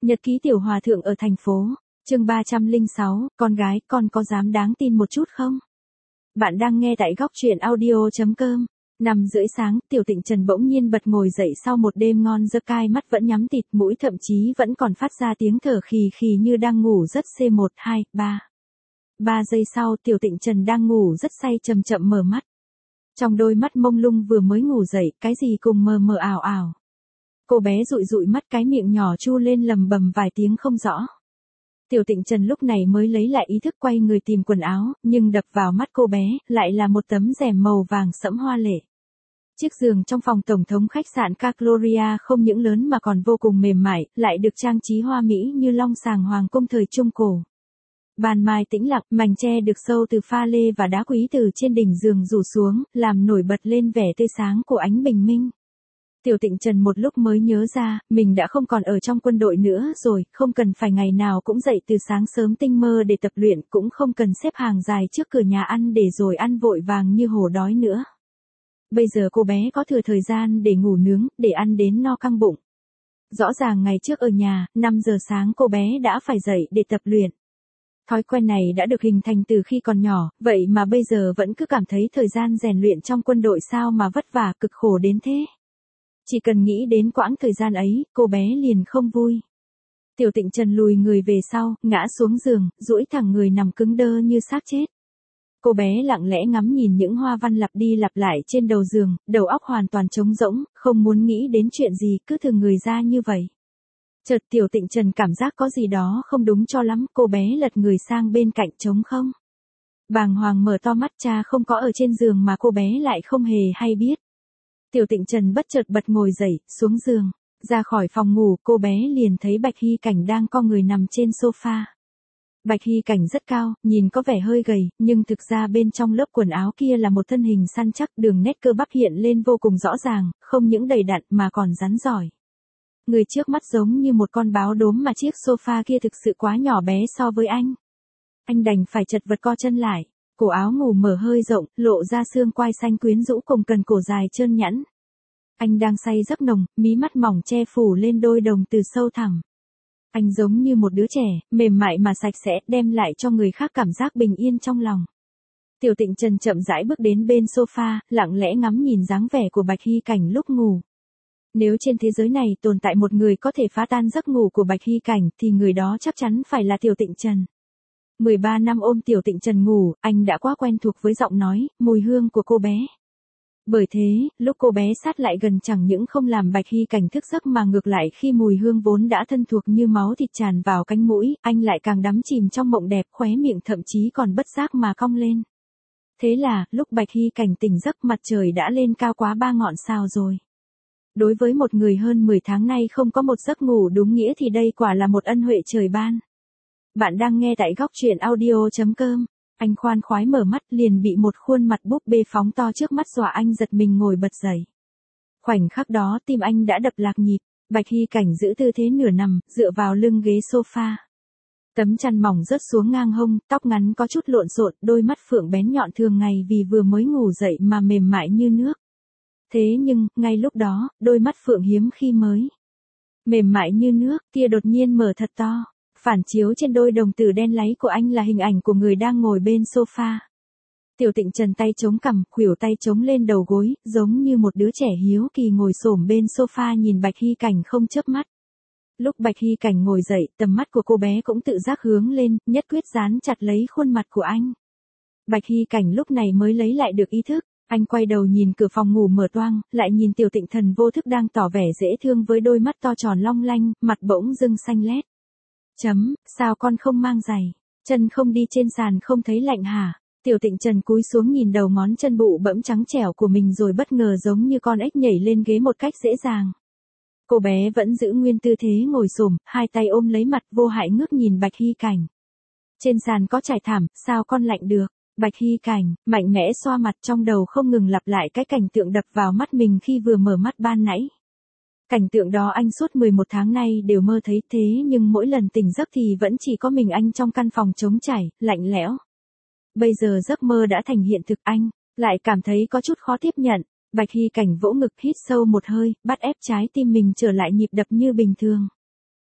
Nhật ký tiểu hòa thượng ở thành phố. Chương 306, con gái, con có dám đáng tin một chút không? Bạn đang nghe tại góc truyện audio.com. 5:30 sáng, Tiểu Tịnh Trần bỗng nhiên bật ngồi dậy sau một đêm ngon giấc, cai mắt vẫn nhắm tịt, mũi thậm chí vẫn còn phát ra tiếng thở khì khì như đang ngủ rất. C1, 2, 3. 3 giây sau, Tiểu Tịnh Trần đang ngủ rất say chậm chậm mở mắt. Trong đôi mắt mông lung vừa mới ngủ dậy, cái gì cùng mờ mờ ảo ảo. Cô bé dụi dụi mắt, cái miệng nhỏ chu lên lầm bầm vài tiếng không rõ. Tiểu Tịnh Trần lúc này mới lấy lại ý thức, quay người tìm quần áo, nhưng đập vào mắt cô bé lại là một tấm rèm màu vàng sẫm hoa lệ. Chiếc giường trong phòng tổng thống khách sạn Ca Gloria không những lớn mà còn vô cùng mềm mại, lại được trang trí hoa mỹ như long sàng hoàng cung thời Trung Cổ. Ban mai tĩnh lặng, mành tre được sâu từ pha lê và đá quý từ trên đỉnh giường rủ xuống, làm nổi bật lên vẻ tươi sáng của ánh bình minh. Tiểu Tịnh Trần một lúc mới nhớ ra, mình đã không còn ở trong quân đội nữa rồi, không cần phải ngày nào cũng dậy từ sáng sớm tinh mơ để tập luyện, cũng không cần xếp hàng dài trước cửa nhà ăn để rồi ăn vội vàng như hổ đói nữa. Bây giờ cô bé có thừa thời gian để ngủ nướng, để ăn đến no căng bụng. Rõ ràng ngày trước ở nhà, 5 giờ sáng cô bé đã phải dậy để tập luyện. Thói quen này đã được hình thành từ khi còn nhỏ, vậy mà bây giờ vẫn cứ cảm thấy thời gian rèn luyện trong quân đội sao mà vất vả cực khổ đến thế. Chỉ cần nghĩ đến quãng thời gian ấy, cô bé liền không vui. Tiểu Tịnh Trần lùi người về sau, ngã xuống giường, duỗi thẳng người nằm cứng đơ như xác chết. Cô bé lặng lẽ ngắm nhìn những hoa văn lặp đi lặp lại trên đầu giường, đầu óc hoàn toàn trống rỗng, không muốn nghĩ đến chuyện gì, cứ thừ người ra như vậy. Chợt Tiểu Tịnh Trần cảm giác có gì đó không đúng cho lắm, cô bé lật người sang bên cạnh trống không. Bàng hoàng mở to mắt, cha không có ở trên giường mà cô bé lại không hề hay biết. Tiểu Tịnh Trần bất chợt bật ngồi dậy, xuống giường, ra khỏi phòng ngủ, cô bé liền thấy Bạch Hy Cảnh đang co người nằm trên sofa. Bạch Hy Cảnh rất cao, nhìn có vẻ hơi gầy, nhưng thực ra bên trong lớp quần áo kia là một thân hình săn chắc, đường nét cơ bắp hiện lên vô cùng rõ ràng, không những đầy đặn mà còn rắn giỏi. Người trước mắt giống như một con báo đốm mà chiếc sofa kia thực sự quá nhỏ bé so với anh. Anh đành phải chật vật co chân lại. Cổ áo ngủ mở hơi rộng, lộ ra xương quai xanh quyến rũ cùng cần cổ dài trơn nhẵn. Anh đang say giấc nồng, mí mắt mỏng che phủ lên đôi đồng tử sâu thẳm. Anh giống như một đứa trẻ, mềm mại mà sạch sẽ, đem lại cho người khác cảm giác bình yên trong lòng. Tiểu Tịnh Trần chậm rãi bước đến bên sofa, lặng lẽ ngắm nhìn dáng vẻ của Bạch Hy Cảnh lúc ngủ. Nếu trên thế giới này tồn tại một người có thể phá tan giấc ngủ của Bạch Hy Cảnh thì người đó chắc chắn phải là Tiểu Tịnh Trần. 13 năm ôm Tiểu Tịnh Trần ngủ, anh đã quá quen thuộc với giọng nói, mùi hương của cô bé. Bởi thế, lúc cô bé sát lại gần chẳng những không làm Bạch Hy Cảnh thức giấc mà ngược lại khi mùi hương vốn đã thân thuộc như máu thịt tràn vào cánh mũi, anh lại càng đắm chìm trong mộng đẹp, khóe miệng thậm chí còn bất giác mà cong lên. Thế là, lúc Bạch Hy Cảnh tỉnh giấc, mặt trời đã lên cao quá 3 ngọn sao rồi. Đối với một người hơn 10 tháng nay không có một giấc ngủ đúng nghĩa thì đây quả là một ân huệ trời ban. Bạn đang nghe tại góc truyện audio.com. Anh khoan khoái mở mắt liền bị một khuôn mặt búp bê phóng to trước mắt dọa anh giật mình ngồi bật dậy. Khoảnh khắc đó tim anh đã đập lạc nhịp. Bạch Hy Cảnh giữ tư thế nửa nằm, dựa vào lưng ghế sofa. Tấm chăn mỏng rớt xuống ngang hông, tóc ngắn có chút lộn xộn, đôi mắt phượng bén nhọn thường ngày vì vừa mới ngủ dậy mà mềm mại như nước. Thế nhưng, ngay lúc đó, đôi mắt phượng hiếm khi mới mềm mại như nước kia đột nhiên mở thật to. Phản chiếu trên đôi đồng tử đen láy của anh là hình ảnh của người đang ngồi bên sofa. Tiểu Tịnh Trần tay chống cằm, khuỷu tay chống lên đầu gối, giống như một đứa trẻ hiếu kỳ ngồi xổm bên sofa nhìn Bạch Hy Cảnh không chớp mắt. Lúc Bạch Hy Cảnh ngồi dậy, tầm mắt của cô bé cũng tự giác hướng lên, nhất quyết dán chặt lấy khuôn mặt của anh. Bạch Hy Cảnh lúc này mới lấy lại được ý thức. Anh quay đầu nhìn cửa phòng ngủ mở toang, lại nhìn Tiểu Tịnh Thần vô thức đang tỏ vẻ dễ thương với đôi mắt to tròn long lanh, mặt bỗng dưng xanh lét. Sao con không mang giày? Chân không đi trên sàn không thấy lạnh hả? Tiểu Tịnh Trần cúi xuống nhìn đầu ngón chân bụ bẫm trắng trẻo của mình rồi bất ngờ giống như con ếch nhảy lên ghế một cách dễ dàng. Cô bé vẫn giữ nguyên tư thế ngồi xổm, hai tay ôm lấy mặt vô hại ngước nhìn Bạch Hy Cảnh. Trên sàn có trải thảm, sao con lạnh được? Bạch Hy Cảnh, mạnh mẽ xoa mặt trong đầu không ngừng lặp lại cái cảnh tượng đập vào mắt mình khi vừa mở mắt ban nãy. Cảnh tượng đó anh suốt 11 tháng nay đều mơ thấy thế nhưng mỗi lần tỉnh giấc thì vẫn chỉ có mình anh trong căn phòng trống trải, lạnh lẽo. Bây giờ giấc mơ đã thành hiện thực, anh lại cảm thấy có chút khó tiếp nhận. Bạch Hy Cảnh vỗ ngực hít sâu một hơi, bắt ép trái tim mình trở lại nhịp đập như bình thường.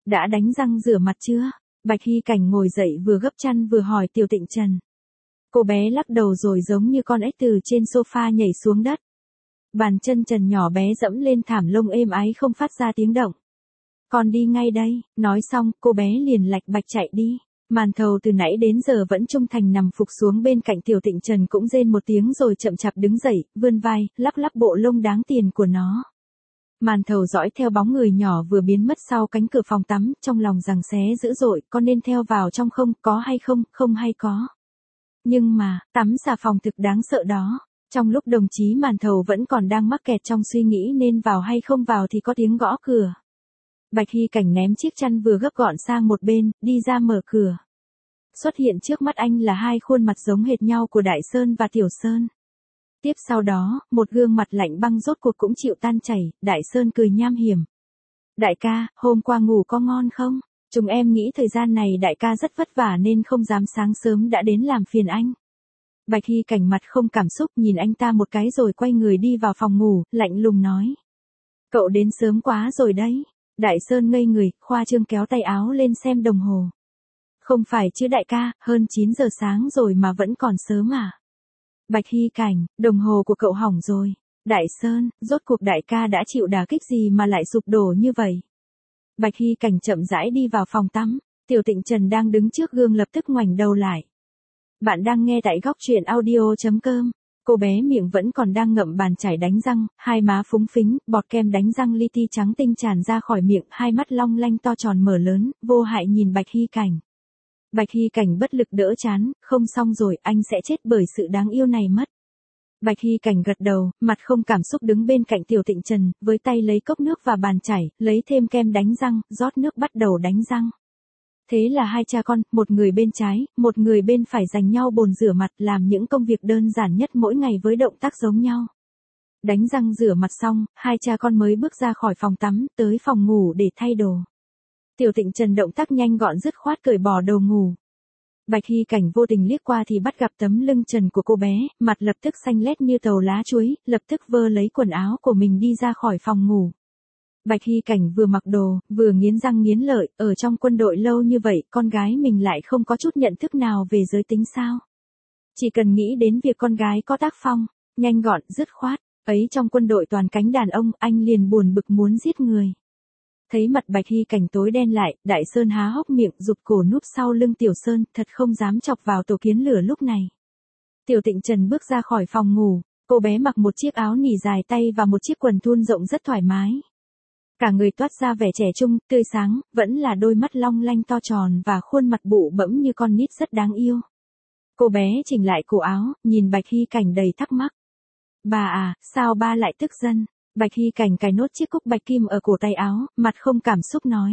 Đã đánh răng rửa mặt chưa? Bạch Hy Cảnh ngồi dậy vừa gấp chăn vừa hỏi Tiểu Tịnh Trần. Cô bé lắc đầu rồi giống như con ếch từ trên sofa nhảy xuống đất. Bàn chân trần nhỏ bé dẫm lên thảm lông êm ái không phát ra tiếng động. Con đi ngay đây, nói xong, cô bé liền lạch bạch chạy đi. Màn thầu từ nãy đến giờ vẫn trung thành nằm phục xuống bên cạnh Tiểu Tịnh Trần cũng rên một tiếng rồi chậm chạp đứng dậy, vươn vai, lắc lắc bộ lông đáng tiền của nó. Màn thầu dõi theo bóng người nhỏ vừa biến mất sau cánh cửa phòng tắm, trong lòng giằng xé dữ dội, con nên theo vào trong không, có hay không, không hay có. Nhưng mà, tắm xà phòng thực đáng sợ đó. Trong lúc đồng chí màn thầu vẫn còn đang mắc kẹt trong suy nghĩ nên vào hay không vào thì có tiếng gõ cửa. Bạch Hy Cảnh ném chiếc chăn vừa gấp gọn sang một bên, đi ra mở cửa. Xuất hiện trước mắt anh là hai khuôn mặt giống hệt nhau của Đại Sơn và Tiểu Sơn. Tiếp sau đó, một gương mặt lạnh băng rốt cuộc cũng chịu tan chảy, Đại Sơn cười nham hiểm. Đại ca, hôm qua ngủ có ngon không? Chúng em nghĩ thời gian này đại ca rất vất vả nên không dám sáng sớm đã đến làm phiền anh. Bạch Hy Cảnh mặt không cảm xúc nhìn anh ta một cái rồi quay người đi vào phòng ngủ, lạnh lùng nói. Cậu đến sớm quá rồi đấy. Đại Sơn ngây người, khoa trương kéo tay áo lên xem đồng hồ. Không phải chứ đại ca, hơn 9 giờ sáng rồi mà vẫn còn sớm à? Bạch Hy Cảnh, đồng hồ của cậu hỏng rồi. Đại Sơn, rốt cuộc đại ca đã chịu đả kích gì mà lại sụp đổ như vậy? Bạch Hy Cảnh chậm rãi đi vào phòng tắm, Tiểu Tịnh Trần đang đứng trước gương lập tức ngoảnh đầu lại. Bạn đang nghe tại góc truyện audio.com. Cô bé miệng vẫn còn đang ngậm bàn chải đánh răng, hai má phúng phính, bọt kem đánh răng li ti trắng tinh tràn ra khỏi miệng, hai mắt long lanh to tròn mở lớn, vô hại nhìn Bạch Hy Cảnh. Bạch Hy Cảnh bất lực đỡ chán, không xong rồi, anh sẽ chết bởi sự đáng yêu này mất. Bạch Hy Cảnh gật đầu, mặt không cảm xúc đứng bên cạnh Tiểu Tịnh Trần, với tay lấy cốc nước và bàn chải, lấy thêm kem đánh răng, rót nước bắt đầu đánh răng. Thế là hai cha con, một người bên trái, một người bên phải giành nhau bồn rửa mặt làm những công việc đơn giản nhất mỗi ngày với động tác giống nhau. Đánh răng rửa mặt xong, hai cha con mới bước ra khỏi phòng tắm, tới phòng ngủ để thay đồ. Tiểu Tịnh Trần động tác nhanh gọn dứt khoát cởi bỏ đồ ngủ. Bạch Hy Cảnh vô tình liếc qua thì bắt gặp tấm lưng trần của cô bé, mặt lập tức xanh lét như tàu lá chuối, lập tức vơ lấy quần áo của mình đi ra khỏi phòng ngủ. Bạch Hy Cảnh vừa mặc đồ, vừa nghiến răng nghiến lợi, ở trong quân đội lâu như vậy, con gái mình lại không có chút nhận thức nào về giới tính sao. Chỉ cần nghĩ đến việc con gái có tác phong, nhanh gọn, dứt khoát, ấy trong quân đội toàn cánh đàn ông, anh liền buồn bực muốn giết người. Thấy mặt Bạch Hy Cảnh tối đen lại, Đại Sơn há hốc miệng, rụt cổ núp sau lưng Tiểu Sơn, thật không dám chọc vào tổ kiến lửa lúc này. Tiểu Tịnh Trần bước ra khỏi phòng ngủ, cô bé mặc một chiếc áo nỉ dài tay và một chiếc quần thun rộng rất thoải mái. Cả người toát ra vẻ trẻ trung, tươi sáng, vẫn là đôi mắt long lanh to tròn và khuôn mặt bụ bẫm như con nít rất đáng yêu. Cô bé chỉnh lại cổ áo, nhìn Bạch Hy Cảnh đầy thắc mắc. Bà à, sao ba lại tức giận? Bạch Hy Cảnh cài nốt chiếc cúc bạch kim ở cổ tay áo, mặt không cảm xúc nói.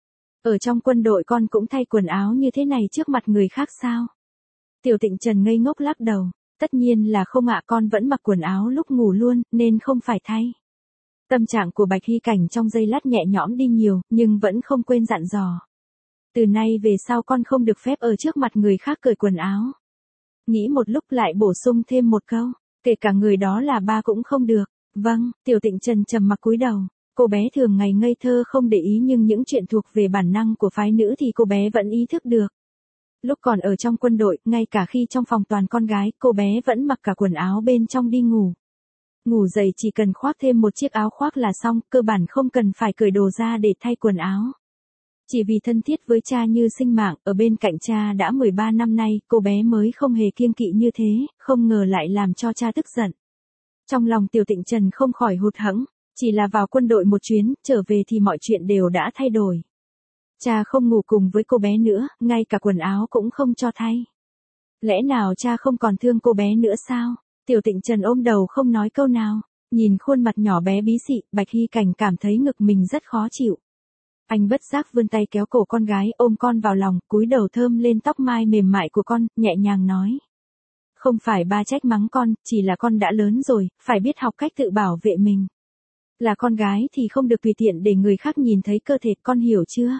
Ở trong quân đội con cũng thay quần áo như thế này trước mặt người khác sao? Tiểu Tịnh Trần ngây ngốc lắc đầu. Tất nhiên là không ạ, con vẫn mặc quần áo lúc ngủ luôn, nên không phải thay. Tâm trạng của Bạch Hy Cảnh trong giây lát nhẹ nhõm đi nhiều, nhưng vẫn không quên dặn dò. Từ nay về sau con không được phép ở trước mặt người khác cởi quần áo. Nghĩ một lúc lại bổ sung thêm một câu, kể cả người đó là ba cũng không được. Vâng, Tiểu Tịnh Trần trầm mặc cúi đầu. Cô bé thường ngày ngây thơ không để ý nhưng những chuyện thuộc về bản năng của phái nữ thì cô bé vẫn ý thức được. Lúc còn ở trong quân đội, ngay cả khi trong phòng toàn con gái, cô bé vẫn mặc cả quần áo bên trong đi ngủ. Ngủ dậy chỉ cần khoác thêm một chiếc áo khoác là xong, cơ bản không cần phải cởi đồ ra để thay quần áo. Chỉ vì thân thiết với cha như sinh mạng, ở bên cạnh cha đã 13 năm nay, cô bé mới không hề kiêng kỵ như thế, không ngờ lại làm cho cha tức giận. Trong lòng Tiểu Tịnh Trần không khỏi hụt hẫng, chỉ là vào quân đội một chuyến, trở về thì mọi chuyện đều đã thay đổi. Cha không ngủ cùng với cô bé nữa, ngay cả quần áo cũng không cho thay. Lẽ nào cha không còn thương cô bé nữa sao? Tiểu Tịnh Trần ôm đầu không nói câu nào, nhìn khuôn mặt nhỏ bé bí xị, Bạch Hy Cảnh cảm thấy ngực mình rất khó chịu. Anh bất giác vươn tay kéo cổ con gái, ôm con vào lòng, cúi đầu thơm lên tóc mai mềm mại của con, nhẹ nhàng nói. Không phải ba trách mắng con, chỉ là con đã lớn rồi, phải biết học cách tự bảo vệ mình. Là con gái thì không được tùy tiện để người khác nhìn thấy cơ thể, con hiểu chưa?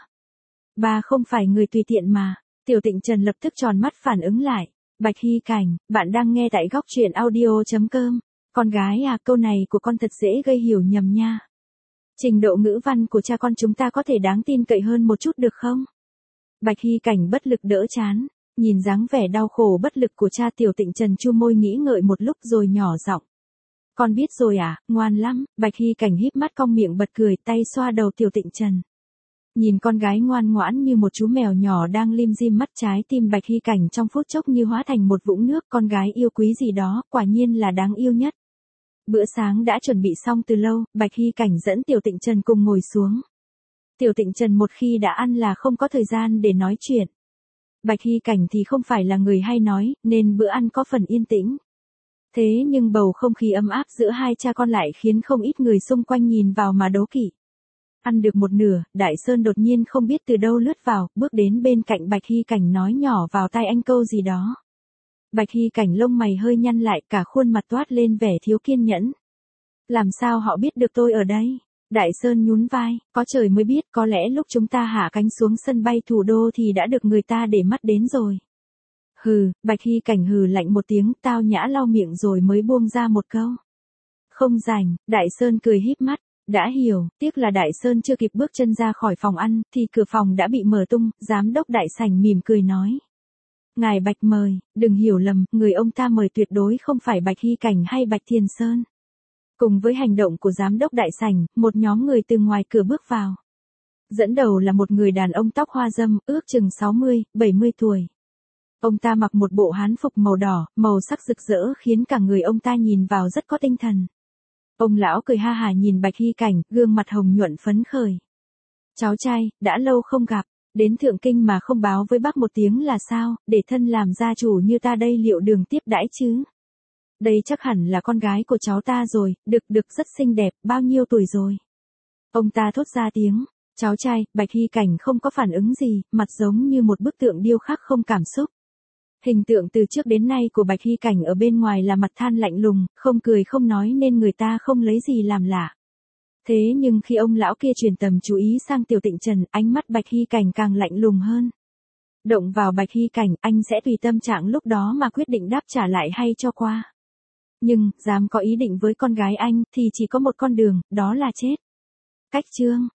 Ba không phải người tùy tiện mà. Tiểu Tịnh Trần lập tức tròn mắt phản ứng lại. Bạch Hy Cảnh, bạn đang nghe tại góc truyện audio.com. Con gái à, câu này của con thật dễ gây hiểu nhầm nha. Trình độ ngữ văn của cha con chúng ta có thể đáng tin cậy hơn một chút được không? Bạch Hy Cảnh bất lực đỡ chán, nhìn dáng vẻ đau khổ bất lực của cha Tiểu Tịnh Trần chu môi nghĩ ngợi một lúc rồi nhỏ giọng. Con biết rồi à, ngoan lắm. Bạch Hy Cảnh híp mắt cong miệng bật cười, tay xoa đầu Tiểu Tịnh Trần. Nhìn con gái ngoan ngoãn như một chú mèo nhỏ đang lim dim mắt, trái tim Bạch Hy Cảnh trong phút chốc như hóa thành một vũng nước. Con gái yêu quý gì đó, quả nhiên là đáng yêu nhất. Bữa sáng đã chuẩn bị xong từ lâu, Bạch Hy Cảnh dẫn Tiểu Tịnh Trần cùng ngồi xuống. Tiểu Tịnh Trần một khi đã ăn là không có thời gian để nói chuyện. Bạch Hy Cảnh thì không phải là người hay nói, nên bữa ăn có phần yên tĩnh. Thế nhưng bầu không khí ấm áp giữa hai cha con lại khiến không ít người xung quanh nhìn vào mà đố kỵ. Ăn được một nửa, Đại Sơn đột nhiên không biết từ đâu lướt vào, bước đến bên cạnh Bạch Hy Cảnh nói nhỏ vào tai anh câu gì đó. Bạch Hy Cảnh lông mày hơi nhăn lại, cả khuôn mặt toát lên vẻ thiếu kiên nhẫn. Làm sao họ biết được tôi ở đây? Đại Sơn nhún vai, có trời mới biết, có lẽ lúc chúng ta hạ cánh xuống sân bay thủ đô thì đã được người ta để mắt đến rồi. Hừ, Bạch Hy Cảnh hừ lạnh một tiếng, tao nhã lau miệng rồi mới buông ra một câu. Không rảnh. Đại Sơn cười híp mắt. Đã hiểu, tiếc là Đại Sơn chưa kịp bước chân ra khỏi phòng ăn, thì cửa phòng đã bị mở tung, giám đốc Đại Sảnh mỉm cười nói. Ngài Bạch mời, đừng hiểu lầm, người ông ta mời tuyệt đối không phải Bạch Hy Cảnh hay Bạch Thiền Sơn. Cùng với hành động của giám đốc Đại Sảnh, một nhóm người từ ngoài cửa bước vào. Dẫn đầu là một người đàn ông tóc hoa râm, ước chừng 60, 70 tuổi. Ông ta mặc một bộ hán phục màu đỏ, màu sắc rực rỡ khiến cả người ông ta nhìn vào rất có tinh thần. Ông lão cười ha hả nhìn Bạch Hy Cảnh, gương mặt hồng nhuận phấn khởi. Cháu trai, đã lâu không gặp, đến Thượng Kinh mà không báo với bác một tiếng là sao, để thân làm gia chủ như ta đây liệu đường tiếp đãi chứ? Đây chắc hẳn là con gái của cháu ta rồi, Đực rất xinh đẹp, bao nhiêu tuổi rồi? Ông ta thốt ra tiếng. Cháu trai, Bạch Hy Cảnh không có phản ứng gì, mặt giống như một bức tượng điêu khắc không cảm xúc. Hình tượng từ trước đến nay của Bạch Hy Cảnh ở bên ngoài là mặt than lạnh lùng, không cười không nói nên người ta không lấy gì làm lạ. Thế nhưng khi ông lão kia chuyển tầm chú ý sang Tiểu Tịnh Trần, ánh mắt Bạch Hy Cảnh càng lạnh lùng hơn. Động vào Bạch Hy Cảnh, anh sẽ tùy tâm trạng lúc đó mà quyết định đáp trả lại hay cho qua. Nhưng, dám có ý định với con gái anh, thì chỉ có một con đường, đó là chết. Cách chương